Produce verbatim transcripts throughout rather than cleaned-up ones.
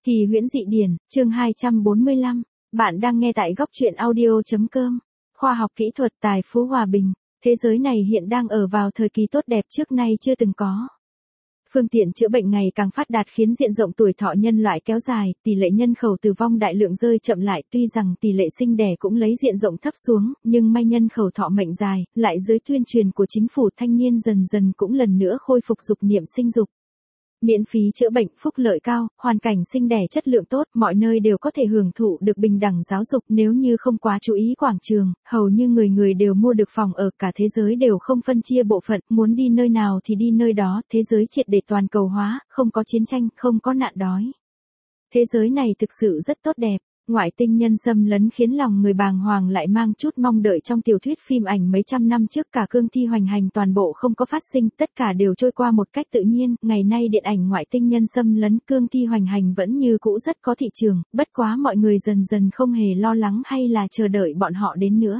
Kỳ huyễn dị điển, chương hai trăm bốn mươi lăm. Bạn đang nghe tại góc truyện audio.com. Khoa học kỹ thuật tài phú hòa bình. Thế giới này hiện đang ở vào thời kỳ tốt đẹp trước nay chưa từng có. Phương tiện chữa bệnh ngày càng phát đạt khiến diện rộng tuổi thọ nhân loại kéo dài, tỷ lệ nhân khẩu tử vong đại lượng rơi chậm lại. Tuy rằng tỷ lệ sinh đẻ cũng lấy diện rộng thấp xuống, nhưng may nhân khẩu thọ mệnh dài, lại dưới tuyên truyền của chính phủ thanh niên dần dần cũng lần nữa khôi phục dục niệm sinh dục. Miễn phí chữa bệnh, phúc lợi cao, hoàn cảnh sinh đẻ chất lượng tốt, mọi nơi đều có thể hưởng thụ được bình đẳng giáo dục. Nếu như không quá chú ý quảng trường, hầu như người người đều mua được phòng ở, cả thế giới đều không phân chia bộ phận, muốn đi nơi nào thì đi nơi đó, thế giới triệt để toàn cầu hóa, không có chiến tranh, không có nạn đói. Thế giới này thực sự rất tốt đẹp. Ngoại tinh nhân xâm lấn khiến lòng người bàng hoàng lại mang chút mong đợi. Trong tiểu thuyết phim ảnh mấy trăm năm trước cả cương thi hoành hành toàn bộ không có phát sinh, tất cả đều trôi qua một cách tự nhiên. Ngày nay điện ảnh ngoại tinh nhân xâm lấn cương thi hoành hành vẫn như cũ rất có thị trường, bất quá mọi người dần dần không hề lo lắng hay là chờ đợi bọn họ đến nữa.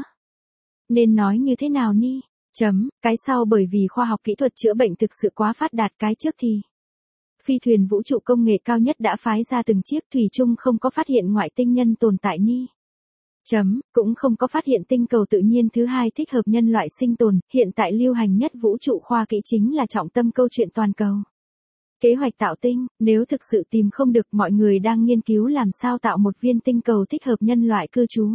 Nên nói như thế nào ni? Chấm, cái sau bởi vì khoa học kỹ thuật chữa bệnh thực sự quá phát đạt, cái trước thì phi thuyền vũ trụ công nghệ cao nhất đã phái ra từng chiếc, thủy chung không có phát hiện ngoại tinh nhân tồn tại ni. Chấm, cũng không có phát hiện tinh cầu tự nhiên thứ hai thích hợp nhân loại sinh tồn, hiện tại lưu hành nhất vũ trụ khoa kỹ chính là trọng tâm câu chuyện toàn cầu. Kế hoạch tạo tinh, nếu thực sự tìm không được, mọi người đang nghiên cứu làm sao tạo một viên tinh cầu thích hợp nhân loại cư trú.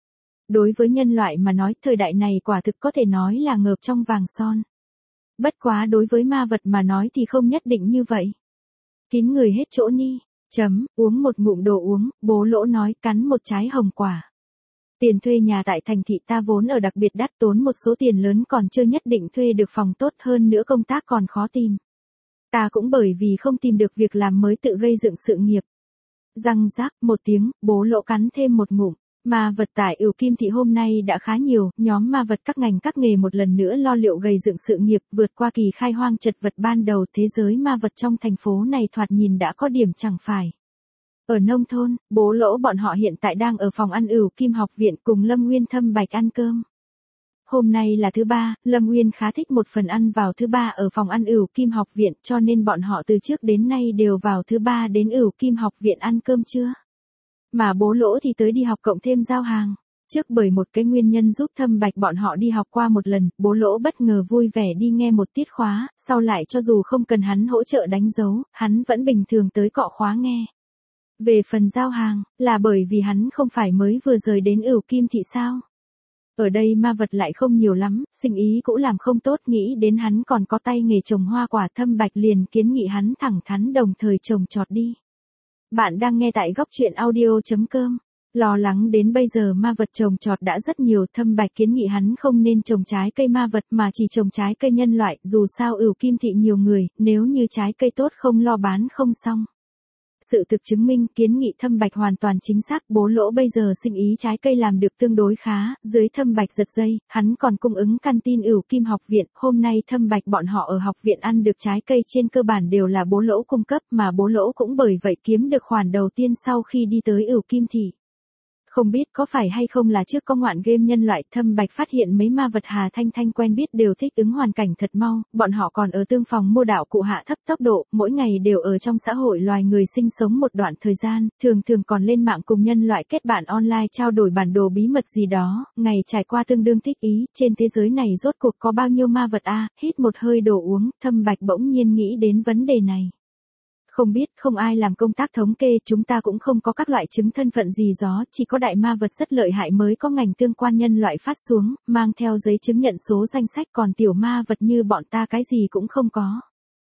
Đối với nhân loại mà nói, thời đại này quả thực có thể nói là ngợp trong vàng son. Bất quá đối với ma vật mà nói thì không nhất định như vậy. Kín người hết chỗ ni. Chấm, uống một ngụm đồ uống, bố lỗ nói, cắn một trái hồng quả. Tiền thuê nhà tại thành thị ta vốn ở đặc biệt đắt, tốn một số tiền lớn còn chưa nhất định thuê được phòng tốt, hơn nữa công tác còn khó tìm. Ta cũng bởi vì không tìm được việc làm mới tự gây dựng sự nghiệp. Răng rác một tiếng, bố lỗ cắn thêm một ngụm. Ma vật tại Ửu Kim Thị hôm nay đã khá nhiều, nhóm ma vật các ngành các nghề một lần nữa lo liệu gây dựng sự nghiệp, vượt qua kỳ khai hoang chật vật ban đầu. Thế giới ma vật trong thành phố này thoạt nhìn đã có điểm chẳng phải. Ở nông thôn, bố lỗ bọn họ hiện tại đang ở phòng ăn Ửu Kim học viện cùng Lâm Nguyên Thâm Bạch ăn cơm. Hôm nay là thứ ba, Lâm Nguyên khá thích một phần ăn vào thứ ba ở phòng ăn Ửu Kim học viện, cho nên bọn họ từ trước đến nay đều vào thứ ba đến Ửu Kim học viện ăn cơm trưa. Mà bố lỗ thì tới đi học cộng thêm giao hàng. Trước bởi một cái nguyên nhân giúp Thâm Bạch bọn họ đi học qua một lần, bố lỗ bất ngờ vui vẻ đi nghe một tiết khóa, sau lại cho dù không cần hắn hỗ trợ đánh dấu, hắn vẫn bình thường tới cọ khóa nghe. Về phần giao hàng, là bởi vì hắn không phải mới vừa rời đến Ửu Kim Thị sao? Ở đây ma vật lại không nhiều lắm, sinh ý cũng làm không tốt, nghĩ đến hắn còn có tay nghề trồng hoa quả, Thâm Bạch liền kiến nghị hắn thẳng thắn đồng thời trồng trọt đi. Bạn đang nghe tại góc truyện audio.com. Lo lắng đến bây giờ ma vật trồng trọt đã rất nhiều, Thâm Bạch kiến nghị hắn không nên trồng trái cây ma vật mà chỉ trồng trái cây nhân loại, dù sao Ửu Kim Thị nhiều người, nếu như trái cây tốt không lo bán không xong. Sự thực chứng minh kiến nghị Thâm Bạch hoàn toàn chính xác, bố lỗ bây giờ sinh ý trái cây làm được tương đối khá, dưới Thâm Bạch giật dây, hắn còn cung ứng canteen Ửu Kim học viện, hôm nay Thâm Bạch bọn họ ở học viện ăn được trái cây trên cơ bản đều là bố lỗ cung cấp, mà bố lỗ cũng bởi vậy kiếm được khoản đầu tiên sau khi đi tới Ửu Kim Thị. Không biết có phải hay không là trước có ngoạn game nhân loại, Thâm Bạch phát hiện mấy ma vật Hà Thanh Thanh quen biết đều thích ứng hoàn cảnh thật mau, bọn họ còn ở tương phòng mua đạo cụ hạ thấp tốc độ, mỗi ngày đều ở trong xã hội loài người sinh sống một đoạn thời gian, thường thường còn lên mạng cùng nhân loại kết bạn online trao đổi bản đồ bí mật gì đó, ngày trải qua tương đương thích ý, trên thế giới này rốt cuộc có bao nhiêu ma vật a? À? Hít một hơi đồ uống, Thâm Bạch bỗng nhiên nghĩ đến vấn đề này. Không biết, không ai làm công tác thống kê, chúng ta cũng không có các loại chứng thân phận gì gió, chỉ có đại ma vật rất lợi hại mới có ngành tương quan nhân loại phát xuống, mang theo giấy chứng nhận số danh sách, còn tiểu ma vật như bọn ta cái gì cũng không có.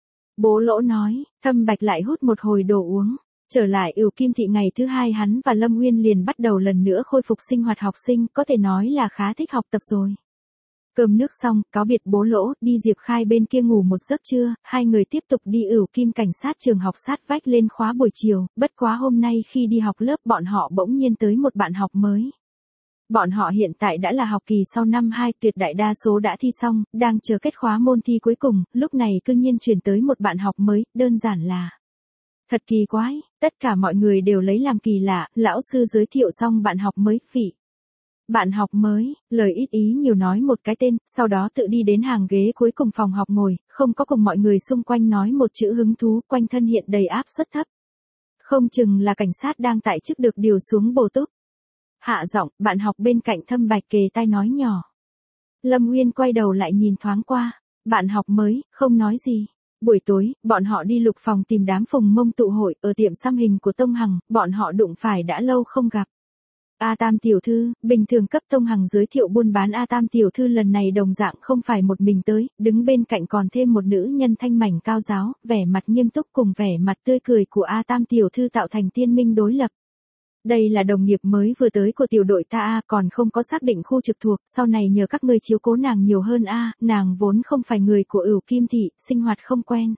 Bố lỗ nói, Thâm Bạch lại hút một hồi đồ uống. Trở lại Ửu Kim Thị ngày thứ hai, hắn và Lâm Nguyên liền bắt đầu lần nữa khôi phục sinh hoạt học sinh, có thể nói là khá thích học tập rồi. Cơm nước xong, cáo biệt bố lỗ, đi Diệp Khai bên kia ngủ một giấc trưa, hai người tiếp tục đi Ửu Kim cảnh sát trường học sát vách lên khóa buổi chiều, bất quá hôm nay khi đi học lớp bọn họ bỗng nhiên tới một bạn học mới. Bọn họ hiện tại đã là học kỳ sau năm hai, tuyệt đại đa số đã thi xong, đang chờ kết khóa môn thi cuối cùng, lúc này cư nhiên truyền tới một bạn học mới, đơn giản là thật kỳ quái, tất cả mọi người đều lấy làm kỳ lạ, lão sư giới thiệu xong bạn học mới, vị. Bạn học mới, lời ít ý nhiều nói một cái tên, sau đó tự đi đến hàng ghế cuối cùng phòng học ngồi, không có cùng mọi người xung quanh nói một chữ hứng thú, quanh thân hiện đầy áp suất thấp. Không chừng là cảnh sát đang tại chức được điều xuống bổ túc. Hạ giọng, bạn học bên cạnh Thâm Bạch kề tai nói nhỏ. Lâm Uyên quay đầu lại nhìn thoáng qua. Bạn học mới, không nói gì. Buổi tối, bọn họ đi lục phòng tìm đám Phùng Mông tụ hội ở tiệm xăm hình của Tông Hằng, bọn họ đụng phải đã lâu không gặp. A Tam tiểu thư, bình thường cấp Tông Hằng giới thiệu buôn bán A Tam tiểu thư lần này đồng dạng không phải một mình tới, đứng bên cạnh còn thêm một nữ nhân thanh mảnh cao giáo, vẻ mặt nghiêm túc cùng vẻ mặt tươi cười của A Tam tiểu thư tạo thành tiên minh đối lập. Đây là đồng nghiệp mới vừa tới của tiểu đội ta A, còn không có xác định khu trực thuộc, sau này nhờ các ngươi chiếu cố nàng nhiều hơn A, nàng vốn không phải người của Ửu Kim thị, sinh hoạt không quen.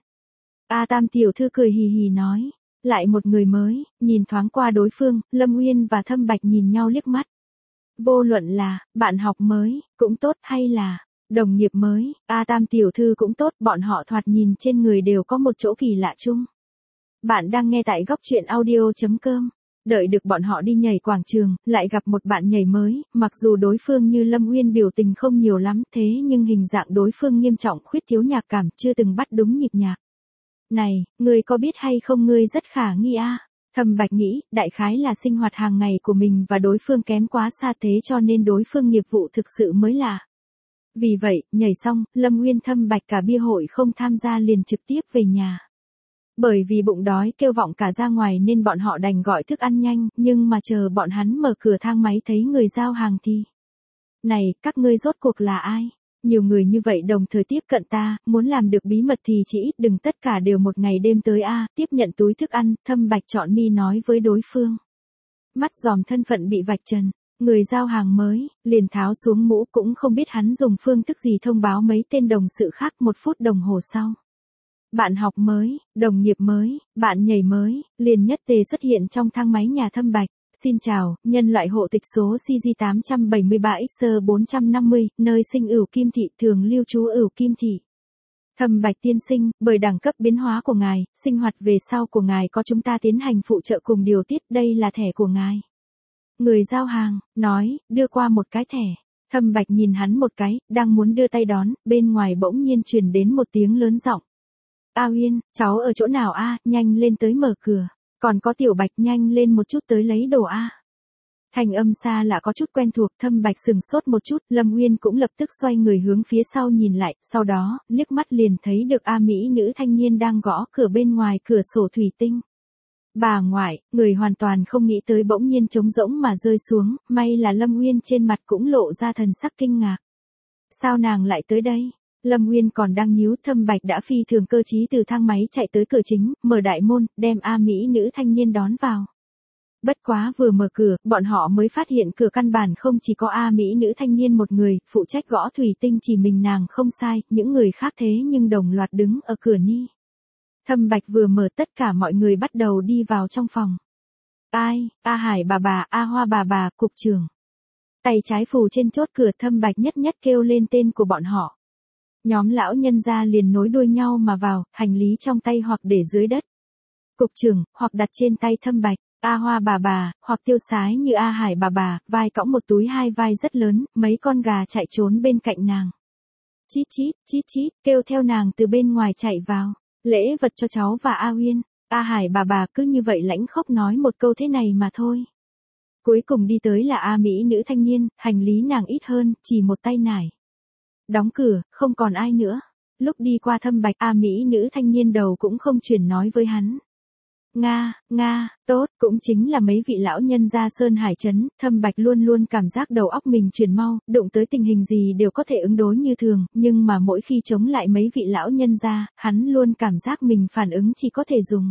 A Tam tiểu thư cười hì hì nói. Lại một người mới, nhìn thoáng qua đối phương, Lâm Uyên và Thâm Bạch nhìn nhau liếc mắt. Vô luận là, bạn học mới, cũng tốt hay là, đồng nghiệp mới, A Tam tiểu thư cũng tốt, bọn họ thoạt nhìn trên người đều có một chỗ kỳ lạ chung. Bạn đang nghe tại góc truyện audio chấm com. Đợi được bọn họ đi nhảy quảng trường, lại gặp một bạn nhảy mới, mặc dù đối phương như Lâm Uyên biểu tình không nhiều lắm thế nhưng hình dạng đối phương nghiêm trọng khuyết thiếu nhạc cảm, chưa từng bắt đúng nhịp nhạc. Này, ngươi có biết hay không ngươi rất khả nghi a à? Thâm Bạch nghĩ, đại khái là sinh hoạt hàng ngày của mình và đối phương kém quá xa thế cho nên đối phương nghiệp vụ thực sự mới lạ. Vì vậy, nhảy xong, Lâm Uyên Thâm Bạch cả bia hội không tham gia liền trực tiếp về nhà. Bởi vì bụng đói kêu vọng cả ra ngoài nên bọn họ đành gọi thức ăn nhanh, nhưng mà chờ bọn hắn mở cửa thang máy thấy người giao hàng thì. Này, các ngươi rốt cuộc là ai? Nhiều người như vậy đồng thời tiếp cận ta, muốn làm được bí mật thì chỉ ít đừng tất cả đều một ngày đêm tới a, tiếp nhận túi thức ăn, Thâm Bạch chọn mi nói với đối phương. Mắt dòm thân phận bị vạch trần, người giao hàng mới, liền tháo xuống mũ cũng không biết hắn dùng phương thức gì thông báo mấy tên đồng sự khác một phút đồng hồ sau. Bạn học mới, đồng nghiệp mới, bạn nhảy mới, liền nhất tề xuất hiện trong thang máy nhà Thâm Bạch. Xin chào, nhân loại hộ tịch số C G tám bảy ba X bốn năm mươi, nơi sinh Ửu Kim thị, thường lưu trú Ửu Kim thị. Thâm Bạch tiên sinh, bởi đẳng cấp biến hóa của ngài, sinh hoạt về sau của ngài có chúng ta tiến hành phụ trợ cùng điều tiết, đây là thẻ của ngài. Người giao hàng, nói, đưa qua một cái thẻ. Thâm Bạch nhìn hắn một cái, đang muốn đưa tay đón, bên ngoài bỗng nhiên truyền đến một tiếng lớn giọng. A Uyên, cháu ở chỗ nào a, nhanh lên tới mở cửa. Còn có Tiểu Bạch nhanh lên một chút tới lấy đồ a. Thành âm xa lạ có chút quen thuộc, Thâm Bạch sừng sốt một chút, Lâm Uyên cũng lập tức xoay người hướng phía sau nhìn lại, sau đó, liếc mắt liền thấy được A mỹ nữ thanh niên đang gõ cửa bên ngoài cửa sổ thủy tinh. Bà ngoại, người hoàn toàn không nghĩ tới bỗng nhiên trống rỗng mà rơi xuống, may là Lâm Uyên trên mặt cũng lộ ra thần sắc kinh ngạc. Sao nàng lại tới đây? Lâm Uyên còn đang nhíu, Thâm Bạch đã phi thường cơ trí từ thang máy chạy tới cửa chính, mở đại môn, đem A mỹ nữ thanh niên đón vào. Bất quá vừa mở cửa, bọn họ mới phát hiện cửa căn bản không chỉ có A mỹ nữ thanh niên một người, phụ trách gõ thủy tinh chỉ mình nàng không sai, những người khác thế nhưng đồng loạt đứng ở cửa ni. Thâm Bạch vừa mở tất cả mọi người bắt đầu đi vào trong phòng. Ai, A Hải bà bà, A Hoa bà bà, cục trưởng. Tay trái phù trên chốt cửa, Thâm Bạch nhất nhất kêu lên tên của bọn họ. Nhóm lão nhân gia liền nối đuôi nhau mà vào, hành lý trong tay hoặc để dưới đất. Cục trưởng, hoặc đặt trên tay Thâm Bạch, A Hoa bà bà, hoặc tiêu sái như A Hải bà bà, vai cõng một túi hai vai rất lớn, mấy con gà chạy trốn bên cạnh nàng. Chít chít, chít chít, kêu theo nàng từ bên ngoài chạy vào, lễ vật cho cháu và A Uyên. A Hải bà bà cứ như vậy lãnh khốc nói một câu thế này mà thôi. Cuối cùng đi tới là A mỹ nữ thanh niên, hành lý nàng ít hơn, chỉ một tay nải. Đóng cửa, không còn ai nữa. Lúc đi qua Thâm Bạch, A mỹ nữ thanh niên đầu cũng không chuyển nói với hắn. Nga, Nga, tốt, cũng chính là mấy vị lão nhân gia Sơn Hải Trấn, Thâm Bạch luôn luôn cảm giác đầu óc mình chuyển mau, đụng tới tình hình gì đều có thể ứng đối như thường, nhưng mà mỗi khi chống lại mấy vị lão nhân gia, hắn luôn cảm giác mình phản ứng chỉ có thể dùng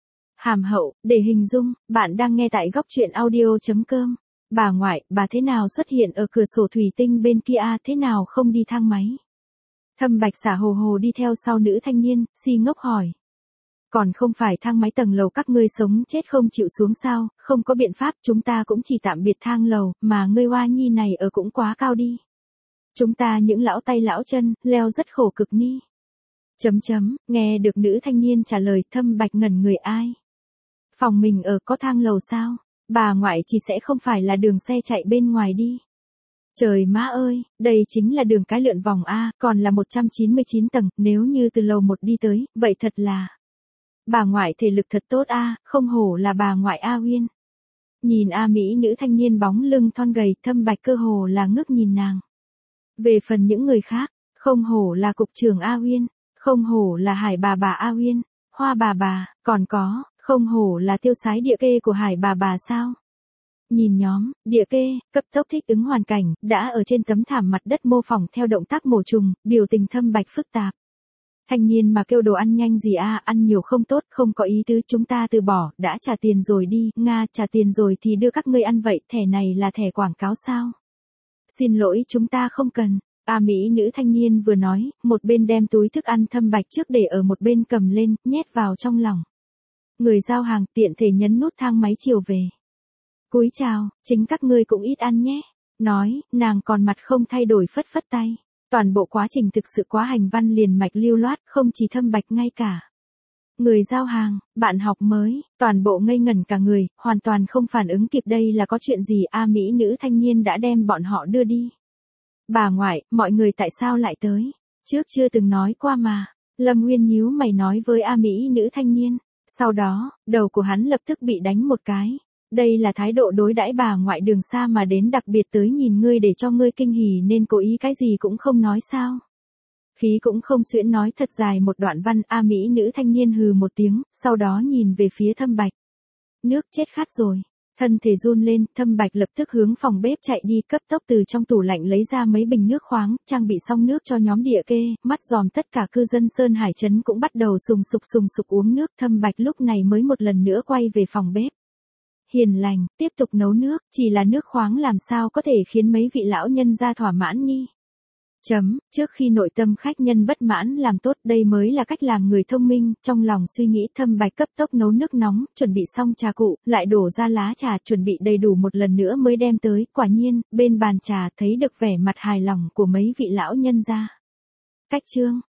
hàm hậu, để hình dung, bạn đang nghe tại góc truyện audio chấm com. Bà ngoại, bà thế nào xuất hiện ở cửa sổ thủy tinh bên kia a, thế nào không đi thang máy? Thâm Bạch xả hồ hồ đi theo sau nữ thanh niên, si ngốc hỏi. Còn không phải thang máy tầng lầu các ngươi sống chết không chịu xuống sao, không có biện pháp, chúng ta cũng chỉ tạm biệt thang lầu, mà ngươi Hoa Nhi này ở cũng quá cao đi. Chúng ta những lão tay lão chân, leo rất khổ cực ni. Chấm chấm, nghe được nữ thanh niên trả lời, Thâm Bạch ngẩn người ai? Phòng mình ở có thang lầu sao? Bà ngoại chỉ sẽ không phải là đường xe chạy bên ngoài đi. Trời má ơi, đây chính là đường cái lượn vòng A, còn là một trăm chín mươi chín tầng, nếu như từ lầu một đi tới, vậy thật là... bà ngoại thể lực thật tốt a, không hổ là bà ngoại A Uyên. Nhìn A Mỹ nữ thanh niên bóng lưng thon gầy, Thâm Bạch cơ hồ là ngước nhìn nàng. Về phần những người khác, không hổ là cục trưởng A Uyên, không hổ là Hải bà bà A Uyên, Hoa bà bà, còn có, không hổ là tiêu sái địa kê của Hải bà bà sao? Nhìn nhóm, địa kê, cấp tốc thích ứng hoàn cảnh, đã ở trên tấm thảm mặt đất mô phỏng theo động tác mổ trùng, biểu tình Thâm Bạch phức tạp. Thanh niên mà kêu đồ ăn nhanh gì a, ăn nhiều không tốt, không có ý tứ, chúng ta từ bỏ, đã trả tiền rồi đi, Nga, trả tiền rồi thì đưa các ngươi ăn vậy, thẻ này là thẻ quảng cáo sao? Xin lỗi, chúng ta không cần. A Mỹ nữ thanh niên vừa nói, một bên đem túi thức ăn Thâm Bạch trước để ở một bên cầm lên, nhét vào trong lòng. Người giao hàng tiện thể nhấn nút thang máy chiều về. Cúi chào, chính các ngươi cũng ít ăn nhé. Nói, nàng còn mặt không thay đổi phất phất tay. Toàn bộ quá trình thực sự quá hành văn liền mạch lưu loát, không chỉ Thâm Bạch ngay cả. Người giao hàng, bạn học mới, toàn bộ ngây ngẩn cả người, hoàn toàn không phản ứng kịp đây là có chuyện gì. A Mỹ nữ thanh niên đã đem bọn họ đưa đi. Bà ngoại, mọi người tại sao lại tới? Trước chưa từng nói qua mà. Lâm Nguyên nhíu mày nói với A Mỹ nữ thanh niên. Sau đó, đầu của hắn lập tức bị đánh một cái. Đây là thái độ đối đãi bà ngoại đường xa mà đến đặc biệt tới nhìn ngươi để cho ngươi kinh hỉ nên cố ý cái gì cũng không nói sao. Khí cũng không xuyễn nói thật dài một đoạn văn. A Mỹ nữ thanh niên hừ một tiếng, sau đó nhìn về phía Thâm Bạch. Nước chết khát rồi. Thân thể run lên, Thâm Bạch lập tức hướng phòng bếp chạy đi, cấp tốc từ trong tủ lạnh lấy ra mấy bình nước khoáng, trang bị xong nước cho nhóm địa kê, mắt dòm tất cả cư dân Sơn Hải Trấn cũng bắt đầu sùng sục sùng sục uống nước. Thâm Bạch lúc này mới một lần nữa quay về phòng bếp. Hiền lành, tiếp tục nấu nước, chỉ là nước khoáng làm sao có thể khiến mấy vị lão nhân gia thỏa mãn ni. Chấm, trước khi nội tâm khách nhân bất mãn làm tốt, đây mới là cách làm người thông minh. Trong lòng suy nghĩ, Thâm Bạch cấp tốc nấu nước nóng, chuẩn bị xong trà cụ, lại đổ ra lá trà, chuẩn bị đầy đủ một lần nữa mới đem tới. Quả nhiên, bên bàn trà thấy được vẻ mặt hài lòng của mấy vị lão nhân gia. Cách chương